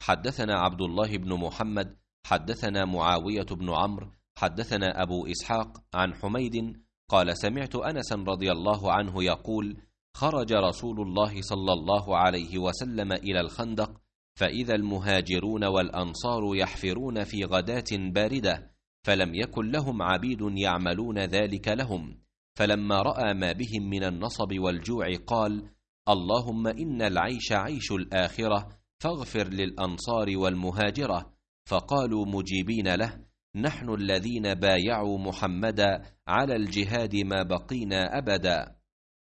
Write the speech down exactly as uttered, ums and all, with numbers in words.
حدثنا عبد الله بن محمد حدثنا معاوية بن عمرو حدثنا أبو إسحاق عن حميد قال سمعت أنسا رضي الله عنه يقول خرج رسول الله صلى الله عليه وسلم إلى الخندق فإذا المهاجرون والأنصار يحفرون في غداة باردة فلم يكن لهم عبيد يعملون ذلك لهم، فلما رأى ما بهم من النصب والجوع قال اللهم إن العيش عيش الآخرة فاغفر للأنصار والمهاجرة، فقالوا مجيبين له نحن الذين بايعوا محمدا على الجهاد ما بقينا أبدا.